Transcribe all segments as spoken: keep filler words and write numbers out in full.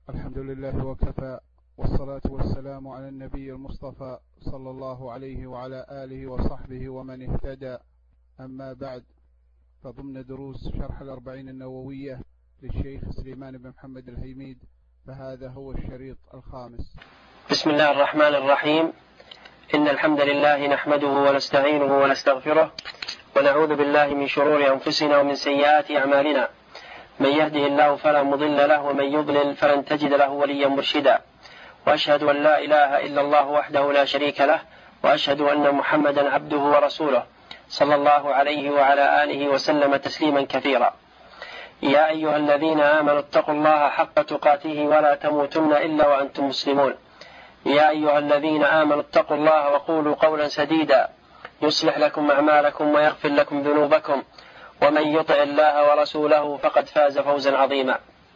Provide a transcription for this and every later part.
الحمد لله وكفى، والصلاة والسلام على النبي المصطفى صلى الله عليه وعلى آله وصحبه ومن اهتدى. أما بعد، فضمن دروس شرح الأربعين النووية للشيخ سليمان بن محمد الهيميد، فهذا هو الشريط الخامس. بسم الله الرحمن الرحيم. إن الحمد لله نحمده ونستعينه ونستغفره، ونعوذ بالله من شرور أنفسنا ومن سيئات أعمالنا. من يهده الله فلا مضل له، ومن يضلل فلن تجد له وليا مرشدا. وأشهد أن لا إله إلا الله وحده لا شريك له، وأشهد أن محمدا عبده ورسوله صلى الله عليه وعلى آله وسلم تسليما كثيرا. يا أيها الذين آمنوا اتقوا الله حق تقاته ولا تموتن إلا وأنتم مسلمون. يا أيها الذين آمنوا اتقوا الله وقولوا قولا سديدا يصلح لكم أعمالكم ويغفر لكم ذنوبكم، ومن يطع الله ورسوله فقد فاز فوزا عظيما.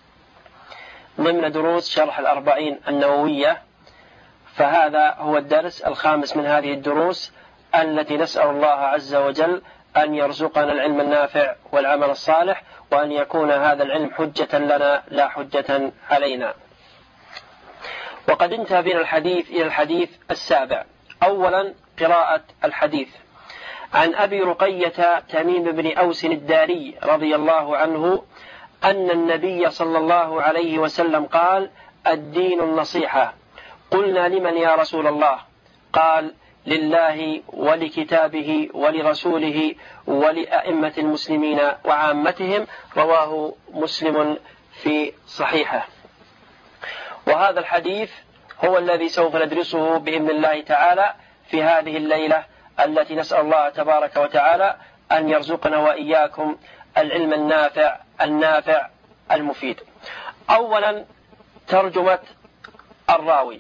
ضمن دروس شرح الأربعين النووية، فهذا هو الدرس الخامس من هذه الدروس التي نسأل الله عز وجل أن يرزقنا العلم النافع والعمل الصالح، وأن يكون هذا العلم حجة لنا لا حجة علينا. وقد انتهى بنا الحديث إلى الحديث السابع. أولا قراءة الحديث. عن أبي رقية تميم بن أوس الداري رضي الله عنه أن النبي صلى الله عليه وسلم قال: الدين النصيحة. قلنا: لمن يا رسول الله؟ قال: لله ولكتابه ولرسوله ولأئمة المسلمين وعامتهم. رواه مسلم في صحيحه. وهذا الحديث هو الذي سوف ندرسه بإذن الله تعالى في هذه الليلة التي نسأل الله تبارك وتعالى أن يرزقنا وإياكم العلم النافع النافع المفيد. أولا ترجمة الراوي.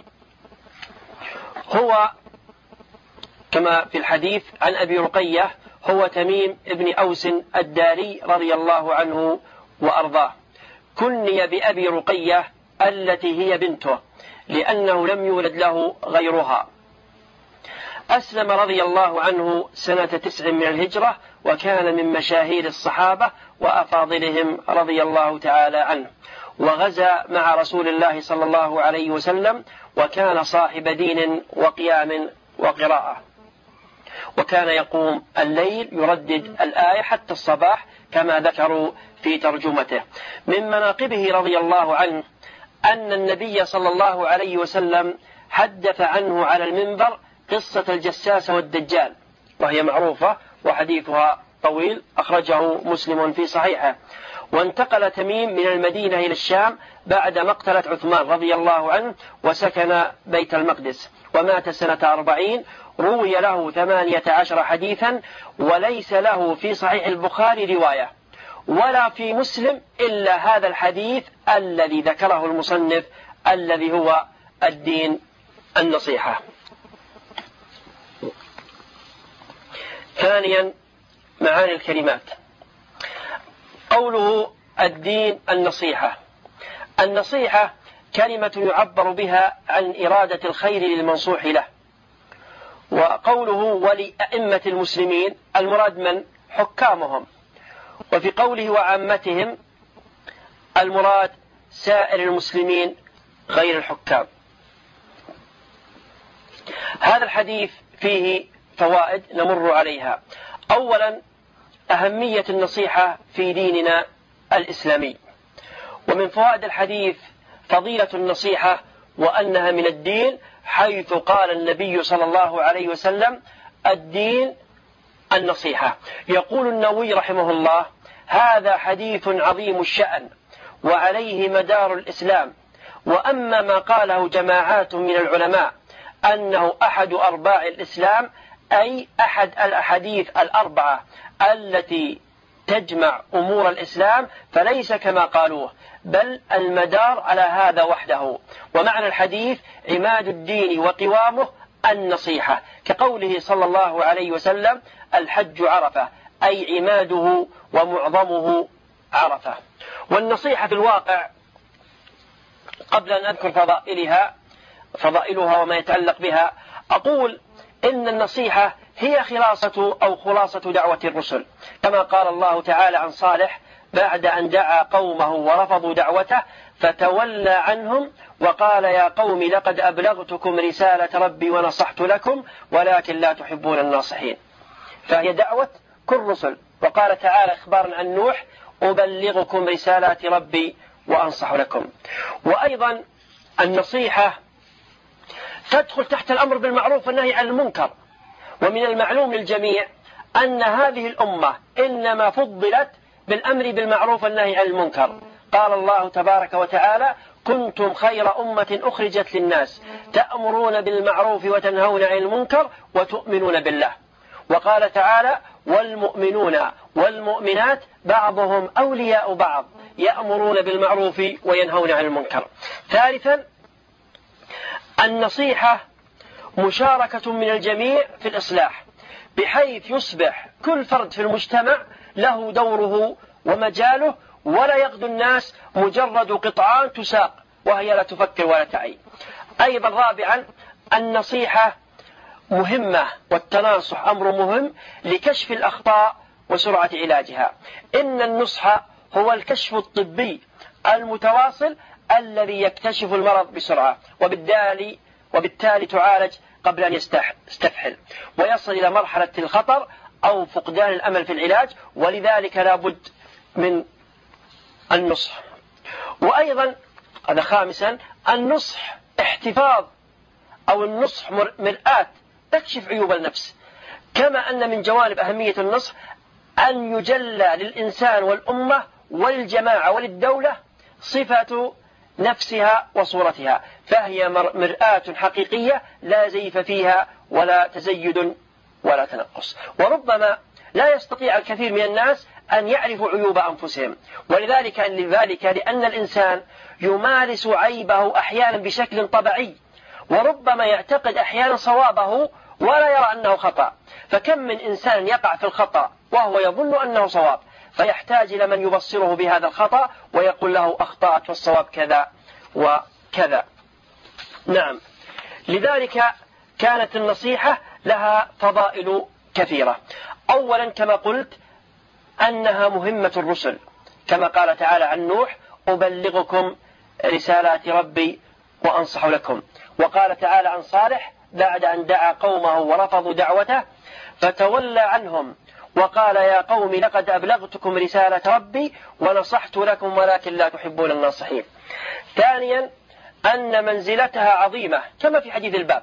هو كما في الحديث عن أبي رقية هو تميم ابن أوس الداري رضي الله عنه وأرضاه. كني بأبي رقية التي هي بنته، لأنه لم يولد له غيرها. أسلم رضي الله عنه سنة تسع من الهجرة، وكان من مشاهير الصحابة وأفاضلهم رضي الله تعالى عنه، وغزا مع رسول الله صلى الله عليه وسلم، وكان صاحب دين وقيام وقراءة، وكان يقوم الليل يردد الآية حتى الصباح كما ذكروا في ترجمته. من مناقبه رضي الله عنه أن النبي صلى الله عليه وسلم حدث عنه على المنبر قصة الجساس والدجال، وهي معروفة وحديثها طويل، أخرجه مسلم في صحيحه. وانتقل تميم من المدينة إلى الشام بعد مقتلة عثمان رضي الله عنه، وسكن بيت المقدس، ومات سنة أربعين. روي له ثمانية عشر حديثا، وليس له في صحيح البخاري رواية ولا في مسلم إلا هذا الحديث الذي ذكره المصنف الذي هو الدين النصيحة. ثانيا معاني الكلمات. قوله الدين النصيحة. النصيحة كلمة يعبر بها عن إرادة الخير للمنصوح له. وقوله ولأئمة المسلمين المراد من؟ حكامهم. وفي قوله وعامتهم المراد سائر المسلمين غير الحكام. هذا الحديث فيه فوائد نمر عليها. أولا أهمية النصيحة في ديننا الإسلامي. ومن فوائد الحديث فضيلة النصيحة، وأنها من الدين، حيث قال النبي صلى الله عليه وسلم: الدين النصيحة. يقول النووي رحمه الله: هذا حديث عظيم الشأن، وعليه مدار الإسلام. وأما ما قاله جماعات من العلماء أنه أحد أرباع الإسلام، أي أحد الأحاديث الأربعة التي تجمع أمور الإسلام، فليس كما قالوه، بل المدار على هذا وحده. ومعنى الحديث عماد الدين وقوامه النصيحة، كقوله صلى الله عليه وسلم: الحج عرفة، أي عماده ومعظمه عرفة. والنصيحة في الواقع، قبل أن أذكر فضائلها فضائلها وما يتعلق بها، أقول إن النصيحة هي خلاصة أو خلاصة دعوة الرسل، كما قال الله تعالى عن صالح بعد أن دعا قومه ورفضوا دعوته فتولى عنهم وقال يا قوم لقد أبلغتكم رسالة ربي ونصحت لكم ولكن لا تحبون الناصحين. فهي دعوة كل رسل. وقال تعالى إخبارا عن نوح أبلغكم رسالات ربي وأنصح لكم. وأيضا النصيحة تدخل تحت الأمر بالمعروف والنهي عن المنكر. ومن المعلوم للجميع أن هذه الأمة إنما فضلت بالأمر بالمعروف والنهي عن المنكر. قال الله تبارك وتعالى كنتم خير أمة أخرجت للناس تأمرون بالمعروف وتنهون عن المنكر وتؤمنون بالله. وقال تعالى والمؤمنون والمؤمنات بعضهم أولياء بعض يأمرون بالمعروف وينهون عن المنكر. ثالثا النصيحة مشاركة من الجميع في الإصلاح بحيث يصبح كل فرد في المجتمع له دوره ومجاله ولا يغدو الناس مجرد قطعان تساق وهي لا تفكر ولا تعي. أيضا رابعا النصيحة مهمة والتناصح أمر مهم لكشف الأخطاء وسرعة علاجها. إن النصح هو الكشف الطبي المتواصل الذي يكتشف المرض بسرعة وبالتالي وبالتالي تعالج قبل أن يستفحل ويصل إلى مرحلة الخطر أو فقدان الأمل في العلاج. ولذلك لا بد من النصح. وأيضا هذا خامسا النصح احتفاظ أو النصح مرآة تكشف عيوب النفس. كما أن من جوانب أهمية النصح أن يجلى للإنسان والأمة والجماعة وللدولة صفة نفسها وصورتها، فهي مرآة حقيقية لا زيف فيها ولا تزيد ولا تنقص. وربما لا يستطيع الكثير من الناس أن يعرفوا عيوب أنفسهم، ولذلك لذلك لأن الإنسان يمارس عيبه أحيانا بشكل طبيعي وربما يعتقد أحيانا صوابه ولا يرى أنه خطأ. فكم من إنسان يقع في الخطأ وهو يظن أنه صواب فيحتاج إلى من يبصره بهذا الخطأ ويقول له أخطأت والصواب كذا وكذا. نعم، لذلك كانت النصيحة لها فضائل كثيرة. أولا كما قلت أنها مهمة الرسل كما قال تعالى عن نوح أبلغكم رسالات ربي وأنصح لكم. وقال تعالى عن صالح بعد أن دعا قومه ورفضوا دعوته فتولى عنهم وقال يا قوم لقد أبلغتكم رسالة ربي ونصحت لكم ولكن لا تحبون الناصحين. ثانيا أن منزلتها عظيمة كما في حديث الباب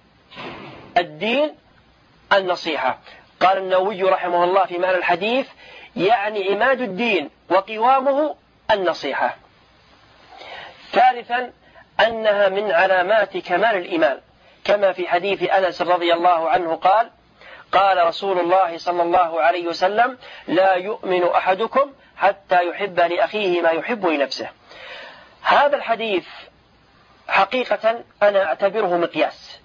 الدين النصيحة. قال النووي رحمه الله في معنى الحديث يعني عماد الدين وقوامه النصيحة. ثالثا أنها من علامات كمال الإيمان كما في حديث أنس رضي الله عنه قال قال رسول الله صلى الله عليه وسلم لا يؤمن أحدكم حتى يحب لأخيه ما يحب لنفسه. هذا الحديث حقيقة أنا أعتبره مقياس.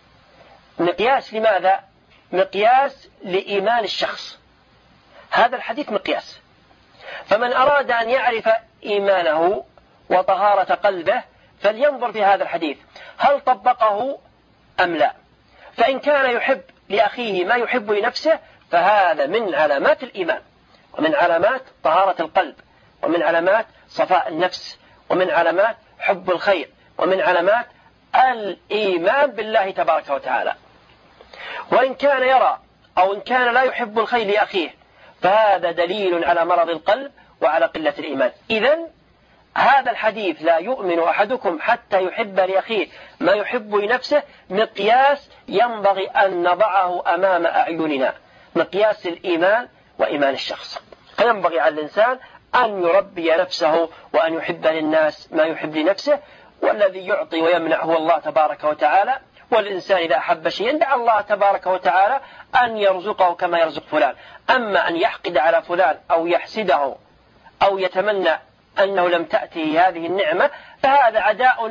مقياس لماذا؟ مقياس لإيمان الشخص. هذا الحديث مقياس. فمن أراد أن يعرف إيمانه وطهارة قلبه فلينظر في هذا الحديث هل طبقه أم لا. فإن كان يحب لأخيه ما يحب لنفسه فهذا من علامات الإيمان ومن علامات طهارة القلب ومن علامات صفاء النفس ومن علامات حب الخير ومن علامات الإيمان بالله تبارك وتعالى. وإن كان يرى أو إن كان لا يحب الخير لأخيه فهذا دليل على مرض القلب وعلى قلة الإيمان. إذن هذا الحديث لا يؤمن أحدكم حتى يحب لأخيه ما يحب لنفسه مقياس ينبغي أن نضعه أمام أعيننا، مقياس الإيمان وإيمان الشخص. فينبغي على الإنسان أن يربي نفسه وأن يحب للناس ما يحب لنفسه، والذي يعطي ويمنع هو الله تبارك وتعالى. والإنسان إذا أحب شيئا دعا الله تبارك وتعالى أن يرزقه كما يرزق فلان. أما أن يحقد على فلان أو يحسده أو يتمنى أنه لم تأتي هذه النعمة فهذا عداء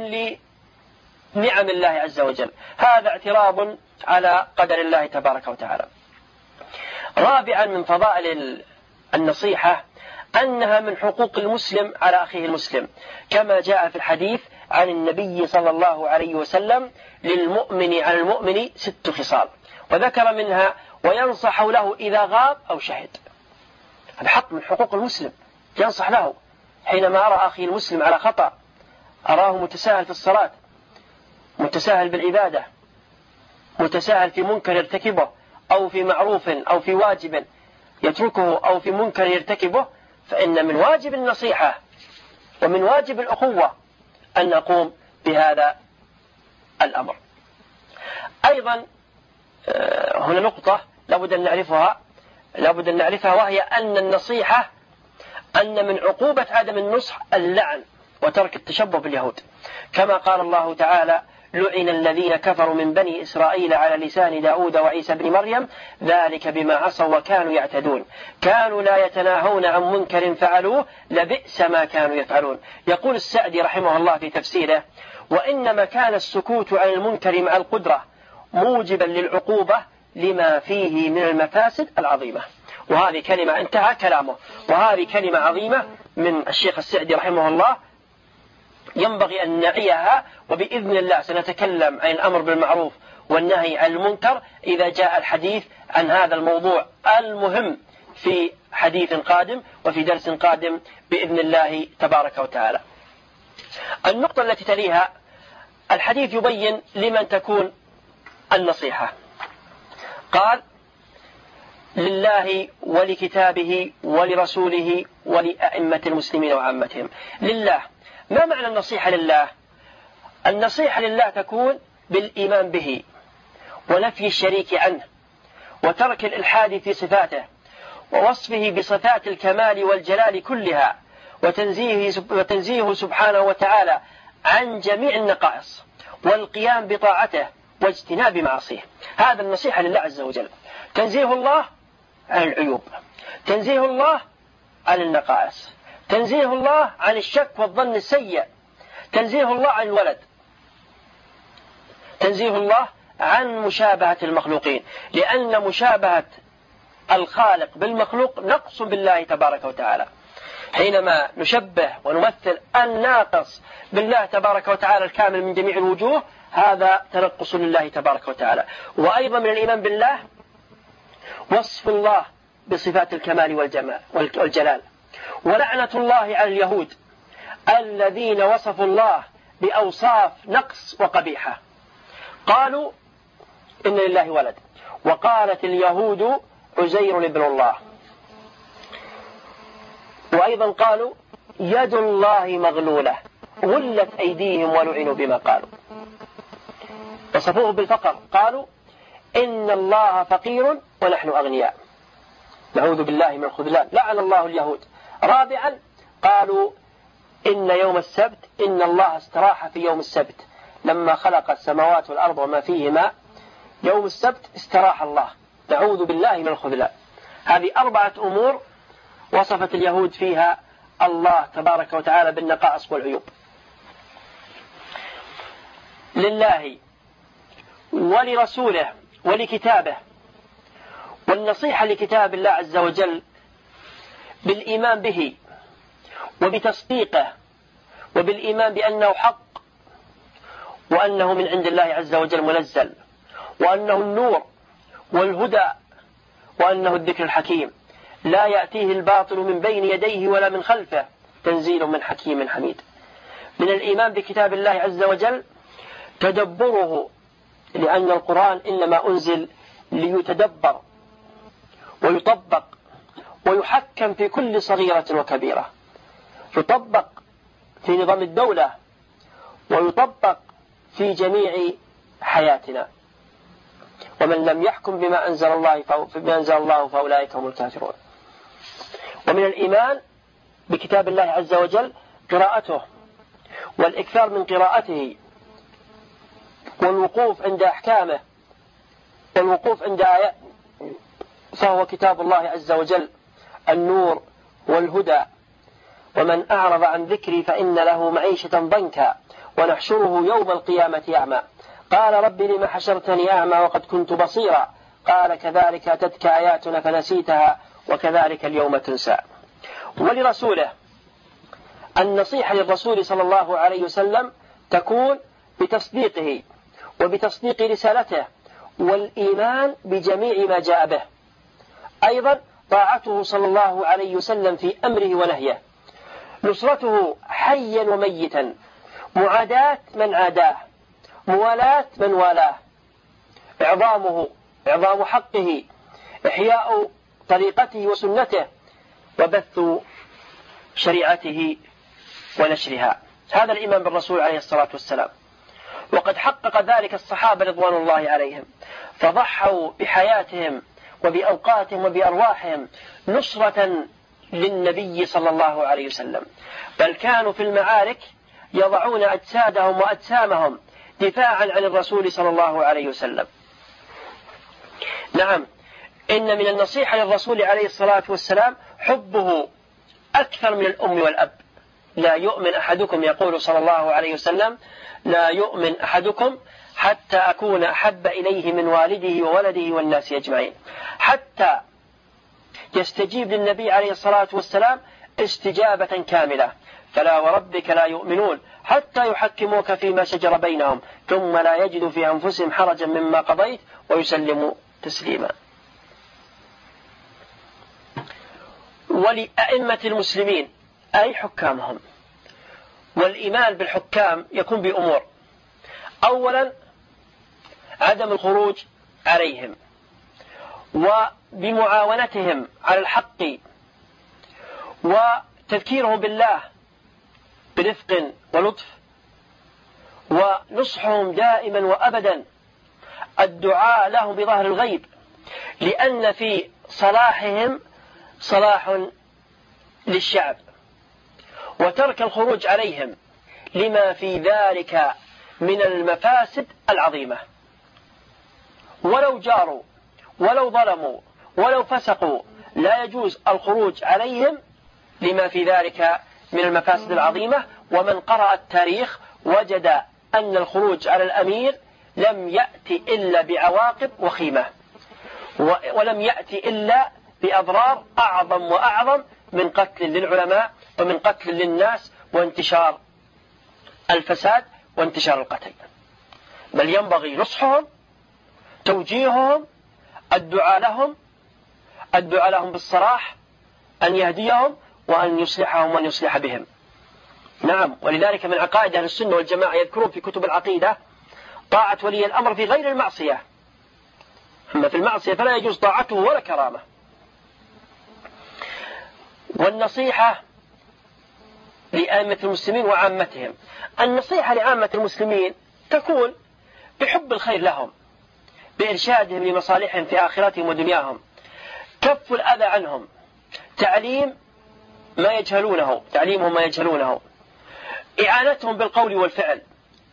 لنعم الله عز وجل، هذا اعتراض على قدر الله تبارك وتعالى. رابعا من فضائل النصيحة أنها من حقوق المسلم على أخيه المسلم كما جاء في الحديث عن النبي صلى الله عليه وسلم للمؤمن على المؤمن ست خصال وذكر منها وينصح له إذا غاب أو شهد. هذا حق من حقوق المسلم ينصح له. حينما أرى أخي المسلم على خطأ، أراه متساهل في الصلاة، متساهل بالعبادة، متساهل في منكر يرتكبه، أو في معروف أو في واجب يتركه، أو في منكر يرتكبه، فإن من واجب النصيحة ومن واجب الأخوة أن نقوم بهذا الأمر. أيضا هنا نقطة لابد أن نعرفها لابد أن نعرفها وهي أن النصيحة أن من عقوبة عدم النصح اللعن وترك التشبه باليهود، كما قال الله تعالى: لعن الذين كفروا من بني إسرائيل على لسان داود وعيسى بن مريم ذلك بما عصوا وكانوا يعتدون كانوا لا يتناهون عن منكر فعلوه لبئس ما كانوا يفعلون. يقول السعدي رحمه الله في تفسيره: وإنما كان السكوت عن المنكر مع القدرة موجبا للعقوبة لما فيه من المفاسد العظيمة. وهذه كلمة، انتهى كلامه، وهذه كلمة عظيمة من الشيخ السعدي رحمه الله ينبغي أن نعيها، وبإذن الله سنتكلم عن الأمر بالمعروف والنهي عن المنكر إذا جاء الحديث عن هذا الموضوع المهم في حديث قادم وفي درس قادم بإذن الله تبارك وتعالى. النقطة التي تليها الحديث يبين لمن تكون النصيحة. قال: لله ولكتابه ولرسوله ولأئمة المسلمين وعامتهم. لله، ما معنى النصيحة لله؟ النصيحة لله تكون بالإيمان به ونفي الشريك عنه وترك الإلحاد في صفاته ووصفه بصفات الكمال والجلال كلها وتنزيهه, وتنزيهه سبحانه وتعالى عن جميع النقائص والقيام بطاعته واجتناب معاصيه. هذا النصيحة لله عز وجل. تنزيه الله عن العيوب، تنزيه الله عن النقائص، تنزيه الله عن الشك والظن السيء، تنزيه الله عن الولد، تنزيه الله عن مشابهة المخلوقين، لأن مشابهة الخالق بالمخلوق نقص بالله تبارك وتعالى. حينما نشبه ونمثل الناقص بالله تبارك وتعالى الكامل من جميع الوجوه، هذا تنقص لله تبارك وتعالى. وأيضا من الإيمان بالله وصف الله بصفات الكمال والجمال والجلال. ولعنة الله على اليهود الذين وصفوا الله بأوصاف نقص وقبيحة. قالوا إن لله ولد، وقالت اليهود عزير ابن الله، وأيضا قالوا يد الله مغلولة غلت أيديهم ولعنوا بما قالوا. وصفوه بالفقر، قالوا إن الله فقير ونحن أغنياء، نعوذ بالله من الخذلان، لعن الله اليهود. رابعا قالوا إن يوم السبت إن الله استراح في يوم السبت لما خلق السماوات والأرض وما فيهما، يوم السبت استراح الله، نعوذ بالله من الخذلان. هذه أربعة أمور وصفت اليهود فيها الله تبارك وتعالى بالنقائص والعيوب. لله ولرسوله ولكتابه. والنصيحة لكتاب الله عز وجل بالإيمان به وبتصديقه وبالإيمان بأنه حق وأنه من عند الله عز وجل منزل وأنه النور والهدى وأنه الذكر الحكيم لا يأتيه الباطل من بين يديه ولا من خلفه تنزيل من حكيم حميد. من الإيمان بكتاب الله عز وجل تدبره، لأن القرآن إنما أنزل ليتدبر ويطبق ويحكم في كل صغيرة وكبيرة، يطبق في نظام الدولة ويطبق في جميع حياتنا. ومن لم يحكم بما أنزل الله بما أنزل الله فأولئك هم الكافرون. ومن الإيمان بكتاب الله عز وجل قراءته والإكثار من قراءته والوقوف عند أحكامه والوقوف عند آيات، فهو كتاب الله عز وجل النور والهدى. ومن أعرض عن ذكري فإن له معيشة ضنكا ونحشره يوم القيامة أعمى قال رب لم حشرتني أعمى وقد كنت بصيرا قال كذلك أتتك آياتنا فنسيتها وكذلك اليوم تنسى. ولرسوله، النصيحة للرسول صلى الله عليه وسلم تكون بتصديقه وبتصديق رسالته والإيمان بجميع ما جاء به، أيضا طاعته صلى الله عليه وسلم في أمره ونهيه، نصرته حيا وميتا، معاداة من عاداه، موالاة من والاه، إعظامه إعظام حقه، إحياء طريقته وسنته، وبث شريعته ونشرها. هذا الإيمان بالرسول عليه الصلاة والسلام. وقد حقق ذلك الصحابة رضوان الله عليهم، فضحوا بحياتهم وبأوقاتهم وبأرواحهم نصرة للنبي صلى الله عليه وسلم، بل كانوا في المعارك يضعون أجسادهم وأجسامهم دفاعا عن الرسول صلى الله عليه وسلم. نعم، إن من النصيحة للرسول عليه الصلاة والسلام حبه أكثر من الأم والأب. لا يؤمن أحدكم، يقول صلى الله عليه وسلم: لا يؤمن أحدكم حتى أكون أحب إليه من والده وولده والناس أجمعين، حتى يستجيب للنبي عليه الصلاة والسلام استجابة كاملة. فلا وربك لا يؤمنون حتى يحكموك فيما شجر بينهم ثم لا يجدوا في أنفسهم حرجا مما قضيت ويسلموا تسليما. ولأئمة المسلمين أي حكامهم، والإيمان بالحكام يكون بأمور: أولا عدم الخروج عليهم، وبمعاونتهم على الحق، وتذكيرهم بالله برفق ولطف، ونصحهم دائما وأبدا، الدعاء لهم بظهر الغيب، لأن في صلاحهم صلاح للشعب، وترك الخروج عليهم لما في ذلك من المفاسد العظيمة. ولو جاروا ولو ظلموا ولو فسقوا لا يجوز الخروج عليهم لما في ذلك من المفاسد العظيمة. ومن قرأ التاريخ وجد أن الخروج على الأمير لم يأتي إلا بعواقب وخيمة، ولم يأتي إلا بأضرار أعظم وأعظم من قتل للعلماء ومن قتل للناس وانتشار الفساد وانتشار القتل. بل ينبغي نصحهم، توجيههم، الدعاء لهم الدعاء لهم بالصلاح، أن يهديهم وأن يصلحهم وأن يصلح بهم. نعم، ولذلك من عقائد أهل السنة والجماعة يذكرون في كتب العقيدة طاعة ولي الأمر في غير المعصية، أما في المعصية فلا يجوز طاعته ولا كرامة. والنصيحة لأئمة المسلمين وعامتهم، النصيحة لعامة المسلمين تكون بحب الخير لهم، بإرشادهم لمصالحهم في آخرتهم ودنياهم، كف الأذى عنهم، تعليم ما يجهلونه تعليمهم ما يجهلونه، إعانتهم بالقول والفعل،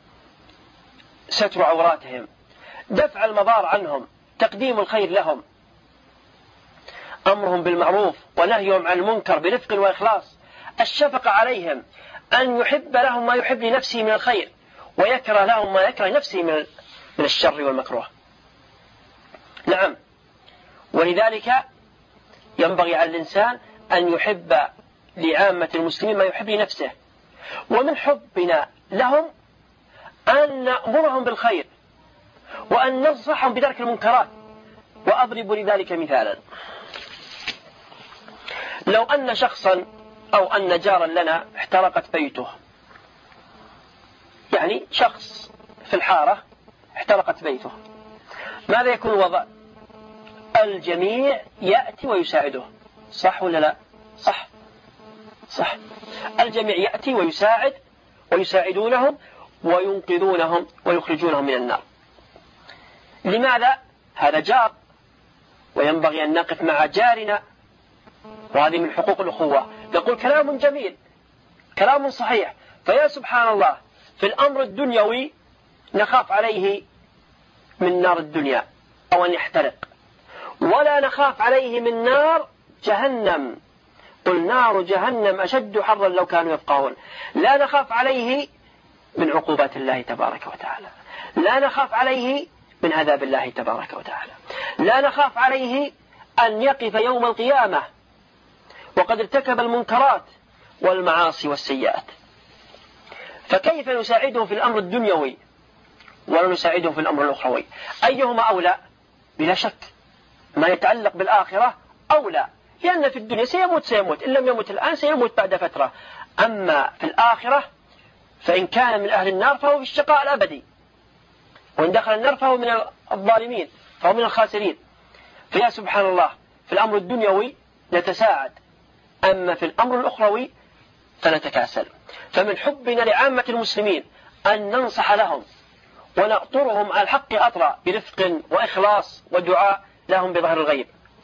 ستر عوراتهم، دفع المضار عنهم، تقديم الخير لهم، أمرهم بالمعروف ونهيهم عن المنكر برفق وإخلاص، الشفقة عليهم، أن يحب لهم ما يحب لنفسه من الخير ويكره لهم ما يكره نفسه من من الشر والمكروه. نعم، ولذلك ينبغي على الإنسان أن يحب لعامة المسلمين ما يحب لنفسه، ومن حبنا لهم أن نأمرهم بالخير وأن ننصحهم بترك المنكرات. وأضرب لذلك مثالا: لو أن شخصا أو أن جارا لنا احترقت بيته، يعني شخص في الحارة احترقت بيته، ماذا يكون الوضع؟ الجميع يأتي ويساعده، صح ولا لا؟ صح صح الجميع يأتي ويساعد ويساعدونهم وينقذونهم ويخرجونهم من النار. لماذا؟ هذا جار، وينبغي أن نقف مع جارنا، وهذه من حقوق الأخوة. نقول كلام جميل، كلام صحيح، فيا سبحان الله في الأمر الدنيوي نخاف عليه من نار الدنيا أو أن يحترق، ولا نخاف عليه من نار جهنم، قل نار جهنم أشد حرا لو كانوا يفقهون. لا نخاف عليه من عقوبات الله تبارك وتعالى، لا نخاف عليه من عذاب الله تبارك وتعالى، لا نخاف عليه أن يقف يوم القيامة وقد ارتكب المنكرات والمعاصي والسيئات. فكيف نساعده في الأمر الدنيوي ولا نساعده في الأمر الأخروي؟ أيهما أولى؟ بلا شك ما يتعلق بالآخرة أولى، لأن في الدنيا سيموت سيموت إن لم يمت الآن سيموت بعد فترة. أما في الآخرة فإن كان من أهل النار فهو في الشقاء الأبدي، وإن دخل النار فهو من الظالمين، فهو من الخاسرين. فيا سبحان الله، في الأمر الدنيوي نتساعد، أما في الأمر الأخروي فنتكاسل. فمن حبنا لعامة المسلمين أن ننصح لهم ونأطرهم على الحق أطرا برفق وإخلاص ودعاء لهم بظهر الغيب.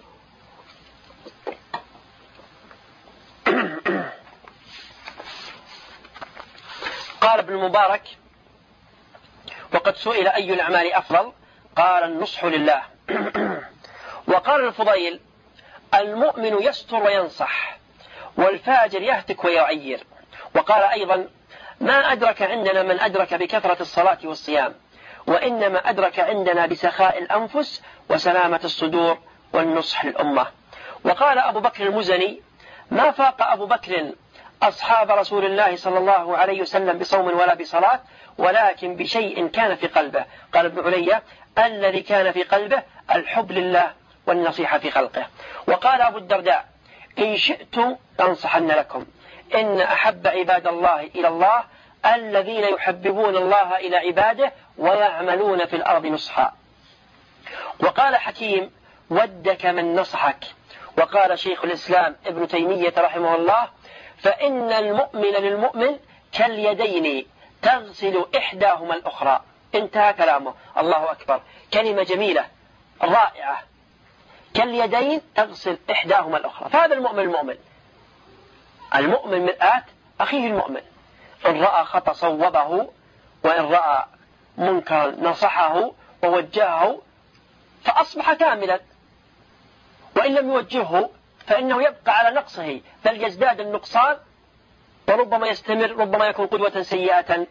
قال ابن المبارك: وقد سئل أي الأعمال أفضل؟ قال: النصح لله. وقال الفضيل: المؤمن يستر وينصح، والفاجر يهتك ويعير. وقال أيضا: ما أدرك عندنا من أدرك بكثرة الصلاة والصيام، وإنما أدرك عندنا بسخاء الأنفس وسلامة الصدور والنصح للأمة. وقال أبو بكر المزني: ما فاق أبو بكر أصحاب رسول الله صلى الله عليه وسلم بصوم ولا بصلاة، ولكن بشيء كان في قلبه. قال ابن علي: الذي كان في قلبه الحب لله والنصيحة في خلقه. وقال أبو الدرداء: إن شئتم أنصحن لكم، إن أحب عباد الله إلى الله الذين يحببون الله إلى عباده ويعملون في الأرض نصحا. وقال حكيم: ودك من نصحك. وقال شيخ الإسلام ابن تيمية رحمه الله: فإن المؤمن للمؤمن كاليدين تغسل إحداهما الأخرى. انتهى كلامه. الله أكبر، كلمة جميلة رائعة، كاليدين تغسل إحداهما الأخرى. فهذا المؤمن المؤمن المؤمن مرآة أخيه المؤمن، إن رأى خطأ صوبه، وإن رأى منكرا نصحه ووجهه فأصبح كاملا، وإن لم يوجهه فإنه يبقى على نقصه، بل يزداد النقصان، وربما يستمر، ربما يكون قدوة سيئة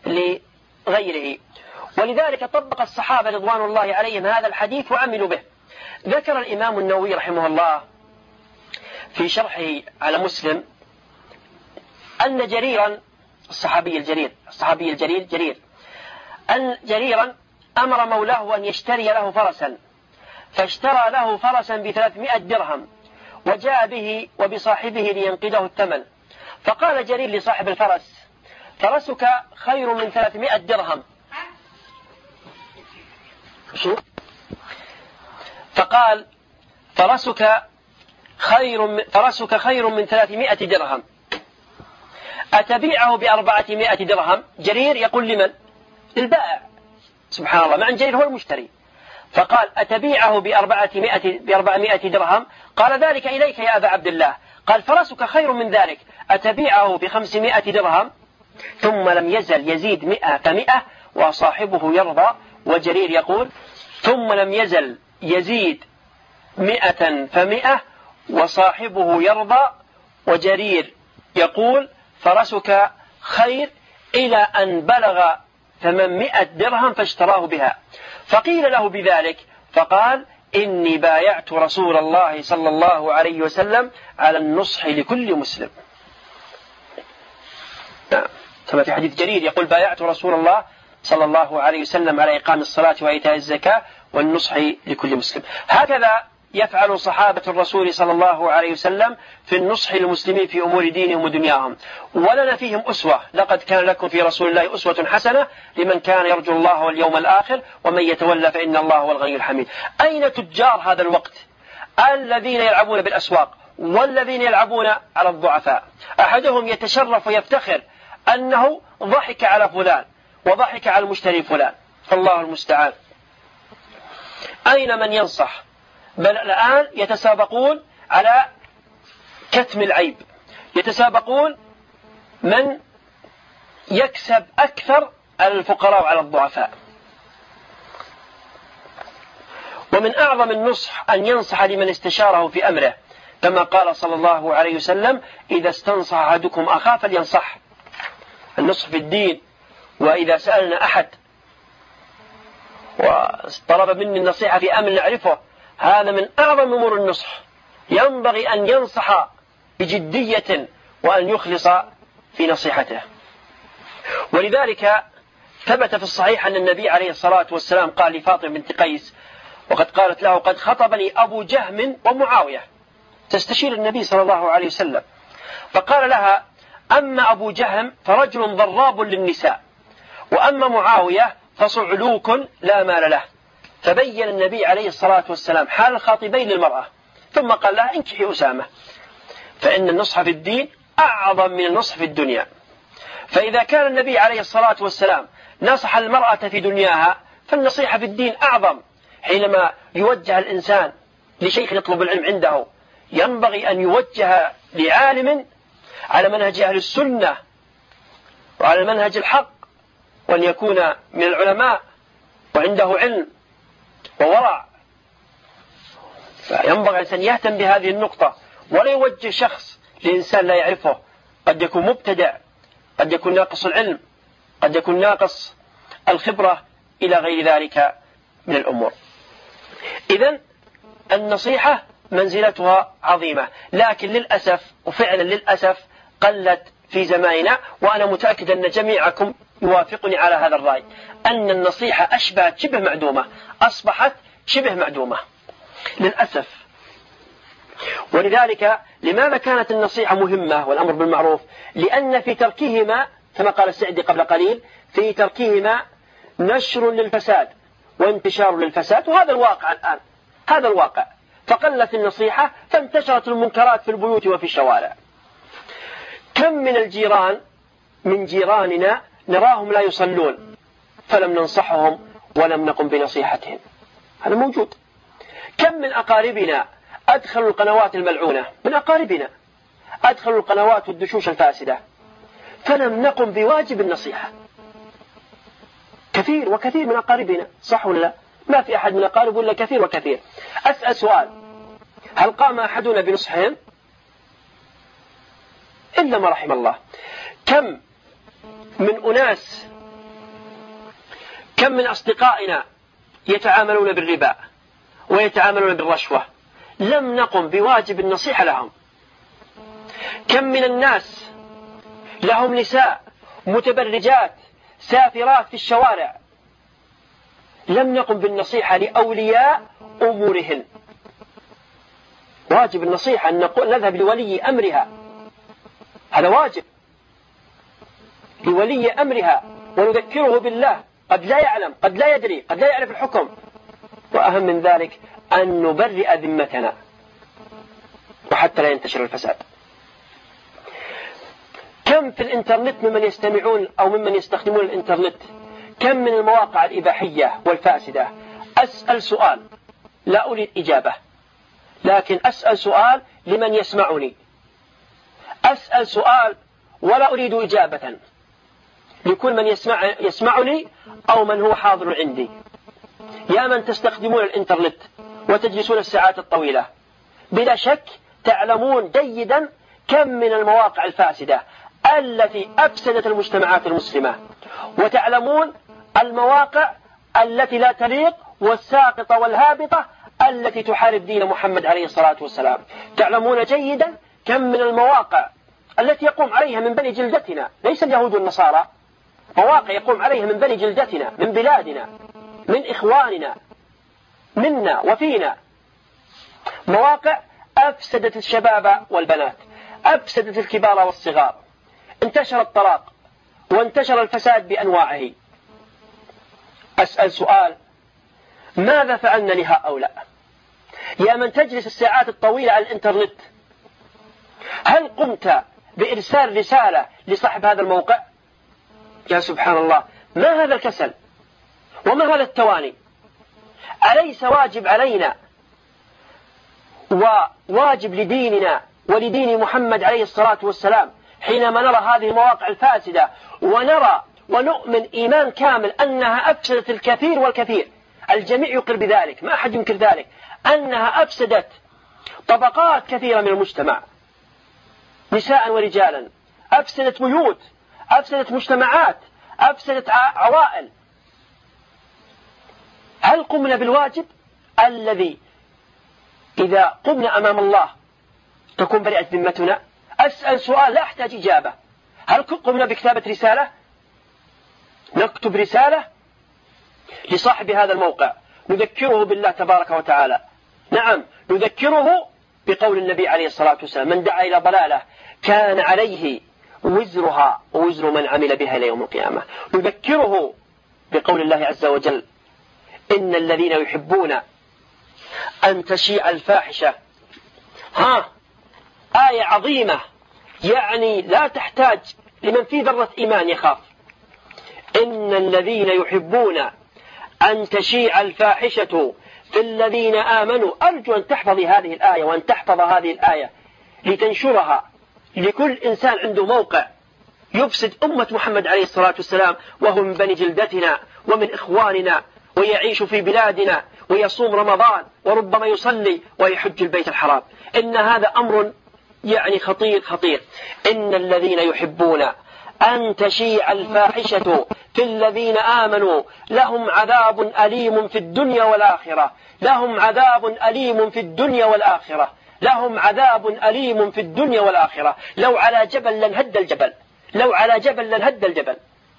لغيره. ولذلك طبق الصحابة رضوان الله عليهم هذا الحديث وعملوا به. ذكر الإمام النووي رحمه الله في شرحه على مسلم أن جريرا الصحابي الجرير الصحابي الجرير جرير أن جريرا أمر مولاه أن يشتري له فرسا، فاشترى له فرسا بثلاثمائة درهم، وجاء به وبصاحبه لينقذه الثمن. فقال جرير لصاحب الفرس: فرسك خير من ثلاثمائة درهم. فقال: فرسك خير من فرسك خير من ثلاثمائة درهم، أتبيعه بأربعمائة درهم؟ جرير يقول لمن؟ للبائع. سبحان الله، مع أن جرير هو المشتري. فقال: أتبيعه بأربعمائة درهم؟ قال: ذلك إليك يا أبا عبد الله. قال: فرسك خير من ذلك، أتبيعه بخمسمائة درهم؟ ثم لم يزل يزيد مئة فمئة وصاحبه يرضى. وجرير يقول: ثم لم يزل يزيد مئة فمئة وصاحبه يرضى. وجرير يقول: فرسك خير، إلى أن بلغ ثمانمائة درهم فاشتراه بها. فقيل له بذلك، فقال: إني بايعت رسول الله صلى الله عليه وسلم على النصح لكل مسلم. نعم، كما في حديث جرير يقول: بايعت رسول الله صلى الله عليه وسلم على إقام الصلاة وإيتاء الزكاة والنصح لكل مسلم. هكذا يفعل صحابة الرسول صلى الله عليه وسلم في النصح للمسلمين في أمور دينهم ودنياهم، ولنا فيهم أسوة. لقد كان لكم في رسول الله أسوة حسنة لمن كان يرجو الله واليوم الآخر ومن يتولى فإن الله هو الغني الحميد. أين تجار هذا الوقت الذين يلعبون بالأسواق والذين يلعبون على الضعفاء؟ أحدهم يتشرف ويفتخر أنه ضحك على فلان وضحك على المشتري فلان، فالله المستعان. أين من ينصح؟ بل الآن يتسابقون على كتم العيب، يتسابقون من يكسب أكثر على الفقراء وعلى الضعفاء. ومن أعظم النصح أن ينصح لمن استشاره في أمره، كما قال صلى الله عليه وسلم: إذا استنصح أحدكم أخاه فلينصح. النصح في الدين، وإذا سألنا أحد وطلب مني النصيحة في أمر نعرفه، هذا من أعظم أمور النصح. ينبغي أن ينصح بجدية وأن يخلص في نصيحته. ولذلك ثبت في الصحيح أن النبي عليه الصلاة والسلام قال لفاطمة بنت قيس، وقد قالت له: قد خطبني أبو جهم ومعاوية، تستشير النبي صلى الله عليه وسلم. فقال لها: أما أبو جهم فرجل ضراب للنساء، وأما معاوية فصعلوك لا مال له. فبين النبي عليه الصلاة والسلام حال الخاطبين للمرأة، ثم قال لها: انكحي أسامة، فإن النصح في الدين أعظم من النصح في الدنيا. فإذا كان النبي عليه الصلاة والسلام نصح المرأة في دنياها، فالنصيحة في الدين أعظم. حينما يوجه الإنسان لشيخ يطلب العلم عنده، ينبغي أن يوجه لعالم على منهج أهل السنة وعلى منهج الحق، وأن يكون من العلماء وعنده علم وورع. فينبغي الإنسان يهتم بهذه النقطة، ولا يوجه شخص لإنسان لا يعرفه، قد يكون مبتدع، قد يكون ناقص العلم، قد يكون ناقص الخبرة، إلى غير ذلك من الأمور. إذن النصيحة منزلتها عظيمة، لكن للأسف وفعلا للأسف قلت في زماننا، وأنا متأكد أن جميعكم يوافقني على هذا الرأي، أن النصيحة أشبهت شبه معدومة، أصبحت شبه معدومة للأسف. ولذلك لماذا كانت النصيحة مهمة والأمر بالمعروف؟ لأن في تركهما كما قال السعدي قبل قليل، في تركهما نشر للفساد وانتشار للفساد، وهذا الواقع الآن، هذا الواقع. فقلت النصيحة فانتشرت المنكرات في البيوت وفي الشوارع. كم من الجيران من جيراننا نراهم لا يصلون فلم ننصحهم ولم نقم بنصيحتهم، هذا موجود. كم من أقاربنا أدخلوا القنوات الملعونة، من أقاربنا أدخلوا القنوات والدشوش الفاسدة فلم نقم بواجب النصيحة. كثير وكثير من أقاربنا، صح ولا لا؟ ما في أحد من أقارب ولا كثير وكثير. أسأل سؤال: هل قام أحدنا بنصحهم؟ إلا ما رحم الله. كم من أناس، كم من أصدقائنا يتعاملون بالربا ويتعاملون بالرشوة، لم نقم بواجب النصيحة لهم. كم من الناس لهم نساء متبرجات سافرات في الشوارع، لم نقم بالنصيحة لأولياء أمورهن. واجب النصيحة أن نذهب لولي أمرها، هذا واجب لولي أمرها، ونذكره بالله، قد لا يعلم، قد لا يدري، قد لا يعرف الحكم. وأهم من ذلك أن نبرئ ذمتنا وحتى لا ينتشر الفساد. كم في الإنترنت ممن يستمعون أو ممن يستخدمون الإنترنت، كم من المواقع الإباحية والفاسدة. أسأل سؤال، لا أريد إجابة، لكن أسأل سؤال لمن يسمعني، أسأل سؤال ولا أريد إجابة، لكل من يسمع يسمعني أو من هو حاضر عندي. يا من تستخدمون الإنترنت وتجلسون الساعات الطويلة، بلا شك تعلمون جيدا كم من المواقع الفاسدة التي أفسدت المجتمعات المسلمة، وتعلمون المواقع التي لا تليق والساقطة والهابطة التي تحارب دين محمد عليه الصلاة والسلام. تعلمون جيدا كم من المواقع التي يقوم عليها من بني جلدتنا، ليس اليهود والنصارى، مواقع يقوم عليها من بني جلدتنا، من بلادنا، من إخواننا، منا وفينا. مواقع أفسدت الشباب والبنات، أفسدت الكبار والصغار، انتشر الطلاق وانتشر الفساد بأنواعه. أسأل سؤال، ماذا فعلنا لهؤلاء؟ يا من تجلس الساعات الطويلة على الإنترنت، هل قمت بإرسال رسالة لصاحب هذا الموقع؟ يا سبحان الله، ما هذا الكسل وما هذا التواني؟ أليس واجب علينا وواجب لديننا ولدين محمد عليه الصلاة والسلام حينما نرى هذه المواقع الفاسدة ونرى ونؤمن إيمان كامل أنها أفسدت الكثير والكثير، الجميع يقر بذلك، ما أحد ينكر ذلك، أنها أفسدت طبقات كثيرة من المجتمع، نساء ورجالا، أفسدت بيوت، أفسدت مجتمعات، أفسدت عوائل. هل قمنا بالواجب الذي إذا قمنا أمام الله تكون برئت ذمتنا؟ أسأل سؤال لا أحتاج إجابة، هل قمنا بكتابة رسالة؟ نكتب رسالة لصاحب هذا الموقع نذكره بالله تبارك وتعالى، نعم نذكره بقول النبي عليه الصلاة والسلام: من دعا إلى ضلالة كان عليه وزرها ووزر من عمل بها إلى يوم القيامة. نذكره بقول الله عز وجل: إن الذين يحبون أن تشيع الفاحشة. ها، آية عظيمة، يعني لا تحتاج لمن في ذرة إيمان يخاف. إن الذين يحبون أن تشيع الفاحشة في الذين آمنوا. أرجو أن تحفظي هذه الآية وأن تحفظ هذه الآية لتنشرها لكل إنسان عنده موقع يفسد أمة محمد عليه الصلاة والسلام، وهو من بني جلدتنا ومن إخواننا، ويعيش في بلادنا ويصوم رمضان وربما يصلي ويحج البيت الحرام. إن هذا أمر يعني خطير خطير. إن الذين يحبون أن تشيع الفاحشة في الذين آمنوا لهم عذاب أليم في الدنيا والآخرة. لهم عذاب أليم في الدنيا والآخرة. لهم عذاب أليم في الدنيا والآخرة. لو على جبل لنهد الجبل. لو على جبل لنهد الجبل.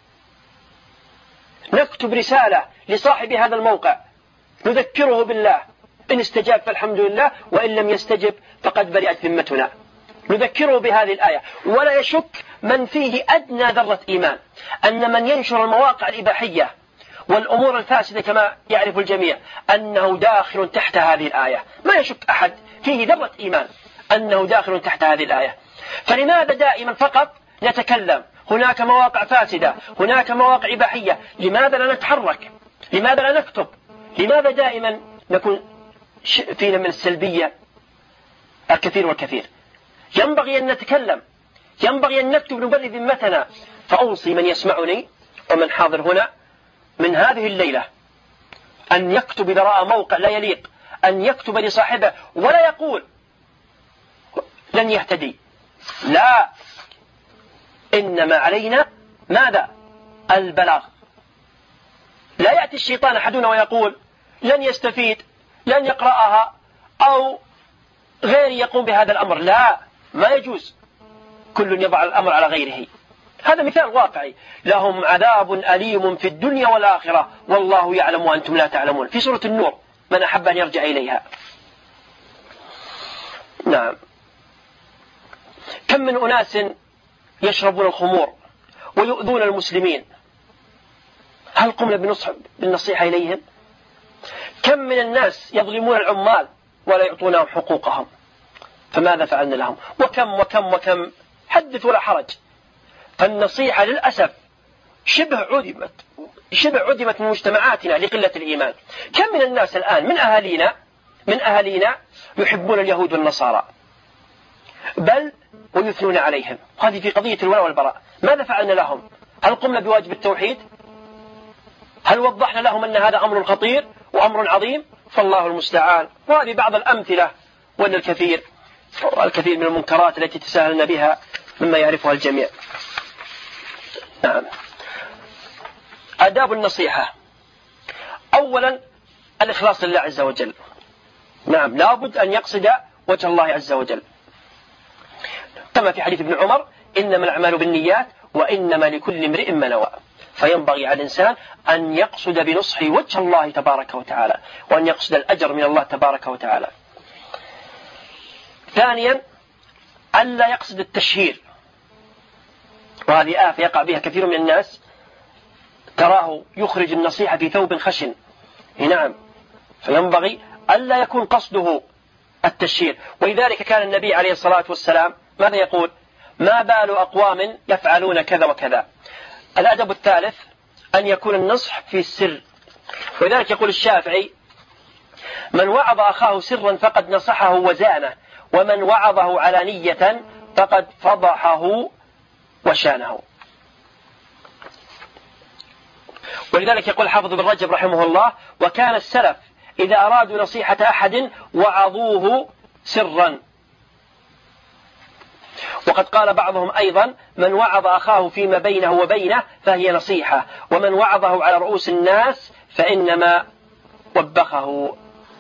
نكتب رسالة لصاحب هذا الموقع نذكره بالله، إن استجاب فالحمد لله، وإن لم يستجب فقد برئت ذمتنا. نذكره بهذه الآية. ولا يشك من فيه أدنى ذرة إيمان أن من ينشر المواقع الإباحية والأمور الفاسدة كما يعرف الجميع أنه داخل تحت هذه الآية. ما يشك أحد فيه ذرة إيمان أنه داخل تحت هذه الآية. فلماذا دائما فقط نتكلم هناك مواقع فاسدة، هناك مواقع إباحية؟ لماذا لا نتحرك؟ لماذا لا نكتب؟ لماذا دائما نكون فينا من السلبية الكثير والكثير؟ ينبغي أن نتكلم، ينبغي أن نكتب نبرئ ذمتنا. فأوصي من يسمعني ومن حاضر هنا من هذه الليلة أن يكتب إذا رأى موقع لا يليق أن يكتب لصاحبه، ولا يقول لن يهتدي. لا، إنما علينا ماذا؟ البلاغ. لا يأتي الشيطان أحدنا ويقول لن يستفيد، لن يقرأها، أو غير يقوم بهذا الأمر. لا، ما يجوز. كل يضع الأمر على غيره. هذا مثال واقعي. لهم عذاب أليم في الدنيا والآخرة والله يعلم وأنتم لا تعلمون، في سورة النور، من أحب أن يرجع إليها. نعم. كم من أناس يشربون الخمور ويؤذون المسلمين، هل قمنا بالنصيحة إليهم؟ كم من الناس يظلمون العمال ولا يعطونهم حقوقهم، فماذا فعلنا لهم؟ وكم وكم وكم، حدث ولا حرج. فالنصيحة للأسف شبه عدمت شبه عدمت من مجتمعاتنا لقلة الإيمان. كم من الناس الآن من أهالينا من أهالينا يحبون اليهود والنصارى، بل ويثنون عليهم. هذه في قضية الولاء والبراء. ماذا فعلنا لهم؟ هل قمنا بواجب التوحيد؟ هل وضحنا لهم أن هذا أمر خطير وأمر عظيم؟ فالله المستعان. وهذه بعض الأمثلة، وأن الكثير الكثير من المنكرات التي تساهلنا بها مما يعرفها الجميع. نعم. آداب النصيحة: أولا الإخلاص لله عز وجل. نعم، لابد أن يقصد وجه الله عز وجل، كما في حديث ابن عمر: إنما الأعمال بالنيات وإنما لكل امرئ ما نوى. فينبغي على الإنسان أن يقصد بنصحه وجه الله تبارك وتعالى، وأن يقصد الأجر من الله تبارك وتعالى. ثانيا ألا يقصد التشهير، وهذه آفة يقع بها كثير من الناس، تراه يخرج النصيحة في ثوب خشن. نعم، فينبغي ألا يكون قصده التشهير. ولذلك كان النبي عليه الصلاة والسلام ماذا يقول؟ ما بال أقوام يفعلون كذا وكذا. الأدب الثالث أن يكون النصح في السر. ولذلك يقول الشافعي: من وعظ أخاه سرا فقد نصحه وزانه، ومن وعظه علانية فقد فضحه وشانه. ولذلك يقول حافظ بن رجب رحمه الله: وكان السلف إذا أرادوا نصيحة أحد وعظوه سرا. وقد قال بعضهم أيضا: من وعظ أخاه فيما بينه وبينه فهي نصيحة، ومن وعظه على رؤوس الناس فإنما وبخه.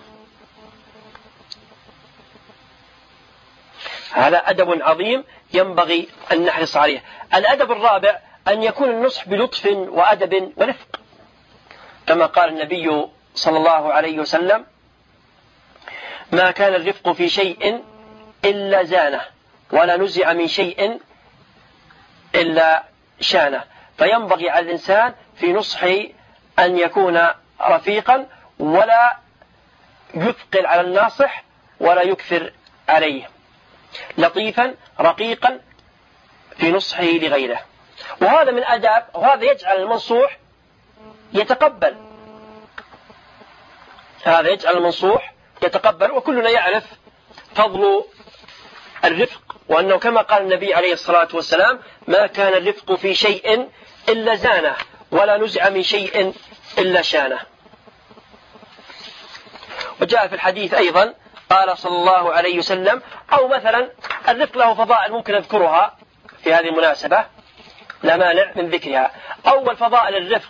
هذا أدب عظيم ينبغي أن نحرص عليه. الأدب الرابع أن يكون النصح بلطف وأدب ورفق، كما قال النبي صلى الله عليه وسلم: ما كان الرفق في شيء إلا زانه ولا نزع من شيء إلا شانه. فينبغي على الإنسان في نصحه أن يكون رفيقا ولا يثقل على الناصح ولا يكثر عليه، لطيفا رقيقا في نصحه لغيره. وهذا من آداب، وهذا يجعل المنصوح يتقبل، هذا يجعل المنصوح يتقبل. وكلنا يعرف فضل الرفق، وأنه كما قال النبي عليه الصلاة والسلام: ما كان الرفق في شيء إلا زانه ولا نزع من شيء إلا شانه. وجاء في الحديث أيضا قال صلى الله عليه وسلم، أو مثلا الرفق له فضائل ممكن أذكرها في هذه المناسبة، لا مانع من ذكرها. أول فضائل الرفق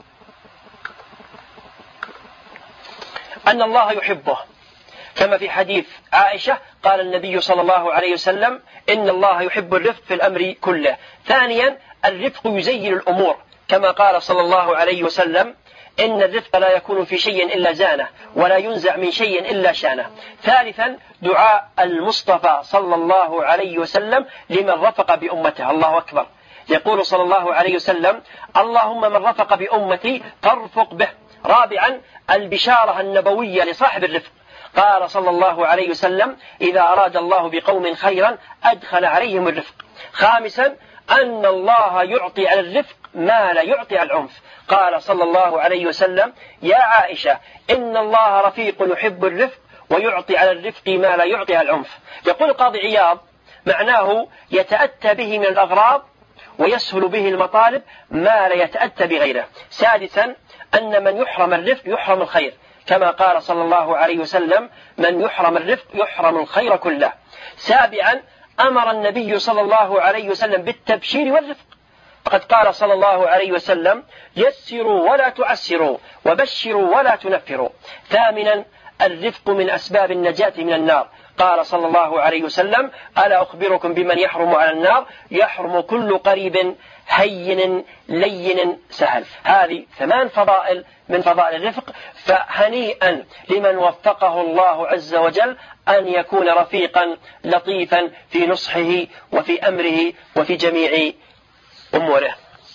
أن الله يحبه، كما في حديث عائشة قال النبي صلى الله عليه وسلم: إن الله يحب الرفق في الأمر كله. ثانيا الرفق يزين الأمور، كما قال صلى الله عليه وسلم: إن الرفق لا يكون في شيء إلا زانه ولا ينزع من شيء إلا شانه. ثالثا دعاء المصطفى صلى الله عليه وسلم لمن رفق بأمته. الله أكبر. يقول صلى الله عليه وسلم: اللهم من رفق بأمتي فارفق به. رابعا البشارة النبوية لصاحب الرفق، قال صلى الله عليه وسلم: إذا أراد الله بقوم خيرا أدخل عليهم الرفق. خامسا أن الله يعطي على الرفق ما لا يعطي على العنف، قال صلى الله عليه وسلم: يا عائشة إن الله رفيق يحب الرفق ويعطي على الرفق ما لا يعطي على العنف. يقول القاضي عياض: معناه يتأتى به من الأغراض ويسهل به المطالب ما لا يتأتى بغيره. سادسا أن من يحرم الرفق يحرم الخير، كما قال صلى الله عليه وسلم: من يحرم الرفق يحرم الخير كله. سابعا أمر النبي صلى الله عليه وسلم بالتبشير والرفق، فقد قال صلى الله عليه وسلم: يسروا ولا تعسروا وبشروا ولا تنفروا. ثامنا الرفق من أسباب النجاة من النار، قال صلى الله عليه وسلم: ألا أخبركم بمن يحرم على النار؟ يحرم كل قريب هين لين سهل. هذه ثمان فضائل من فضائل الرفق، فهنيئا لمن وفقه الله عز وجل أن يكون رفيقا لطيفا في نصحه وفي أمره وفي جميع أموره.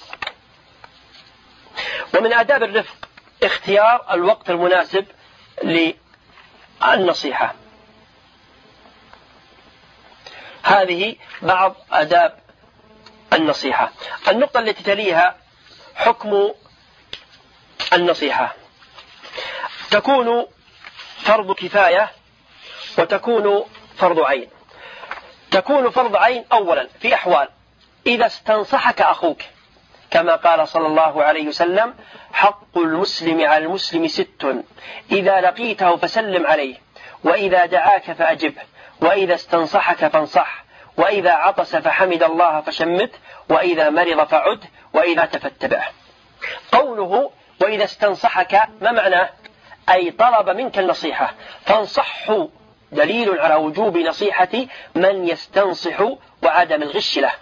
ومن آداب الرفق اختيار الوقت المناسب للنصيحة. هذه بعض آداب النصيحة. النقطة التي تليها حكم النصيحة. تكون فرض كفاية وتكون فرض عين. تكون فرض عين أولا في أحوال إذا استنصحك أخوك، كما قال صلى الله عليه وسلم: حق المسلم على المسلم ست: إذا لقيته فسلم عليه، وإذا دعاك فأجبه، وإذا استنصحك فانصح، وإذا عطس فحمد الله فشمت، وإذا مرض فعد، وإذا تفتبعه. قوله وإذا استنصحك ما معناه؟ أي طلب منك النصيحة فانصحه، دليل على وجوب نصيحة من يستنصح وعدم الغش له.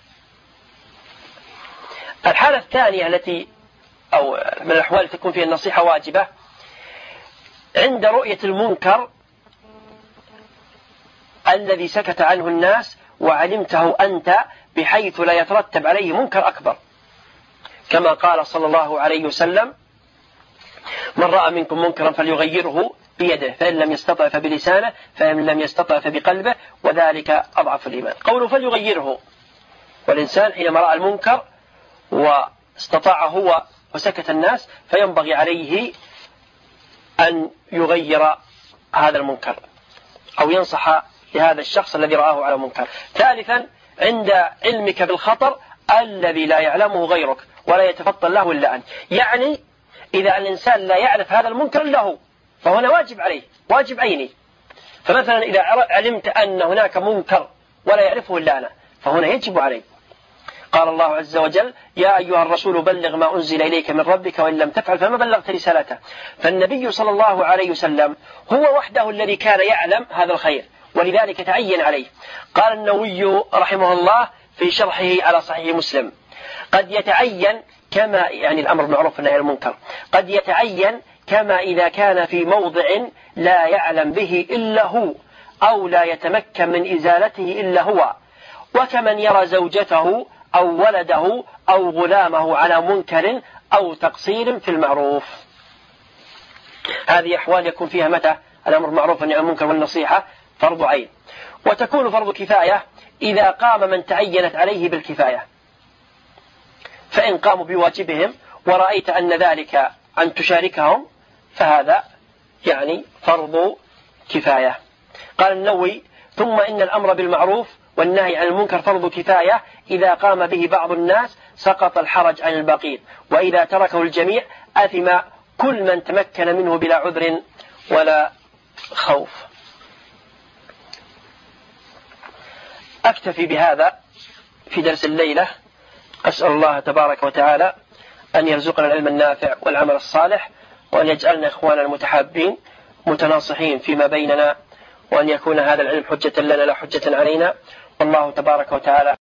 الحالة الثانية التي أو من الأحوال التي تكون فيها النصيحة واجبة عند رؤية المنكر الذي سكت عنه الناس وعلمته أنت بحيث لا يترتب عليه منكر أكبر، كما قال صلى الله عليه وسلم: من رأى منكم منكرا فليغيره بيده، فإن لم يستطع فبلسانه، فإن لم يستطع فبقلبه، وذلك أضعف الإيمان. قوله فليغيره، والإنسان حينما رأى المنكر واستطاع هو وسكت الناس فينبغي عليه أن يغير هذا المنكر أو ينصح لهذا الشخص الذي رآه على منكر. ثالثا عند علمك بالخطر الذي لا يعلمه غيرك ولا يتفطن له إلا أنت، يعني إذا الإنسان لا يعرف هذا المنكر إلا هو فهنا واجب عليه، واجب عيني. فمثلا إذا علمت أن هناك منكر ولا يعرفه إلا أنا فهنا يجب عليه. قال الله عز وجل: يا أيها الرسول بلغ ما أنزل إليك من ربك وإن لم تفعل فما بلغت رسالته. فالنبي صلى الله عليه وسلم هو وحده الذي كان يعلم هذا الخير، ولذلك تعين عليه. قال النووي رحمه الله في شرحه على صحيح مسلم: قد يتعين كما يعني الأمر معروف والنهي عن المنكر، قد يتعين كما إذا كان في موضع لا يعلم به إلا هو أو لا يتمكن من إزالته إلا هو، وكمن يرى زوجته أو ولده أو غلامه على منكر أو تقصير في المعروف. هذه أحوال يكون فيها متى الأمر بالمعروف والنهي عن المنكر والنصيحة فرض عين. وتكون فرض كفاية إذا قام من تعينت عليه بالكفاية، فإن قاموا بواجبهم ورأيت أن ذلك أن تشاركهم فهذا يعني فرض كفاية. قال النووي: ثم إن الأمر بالمعروف والنهي عن المنكر فرض كفاية إذا قام به بعض الناس سقط الحرج عن الباقين، وإذا تركه الجميع أثم كل من تمكن منه بلا عذر ولا خوف. أكتفي بهذا في درس الليلة. أسأل الله تبارك وتعالى أن يرزقنا العلم النافع والعمل الصالح، وأن يجعلنا إخوانا المتحابين متناصحين فيما بيننا، وأن يكون هذا العلم حجة لنا لا حجة علينا. والله تبارك وتعالى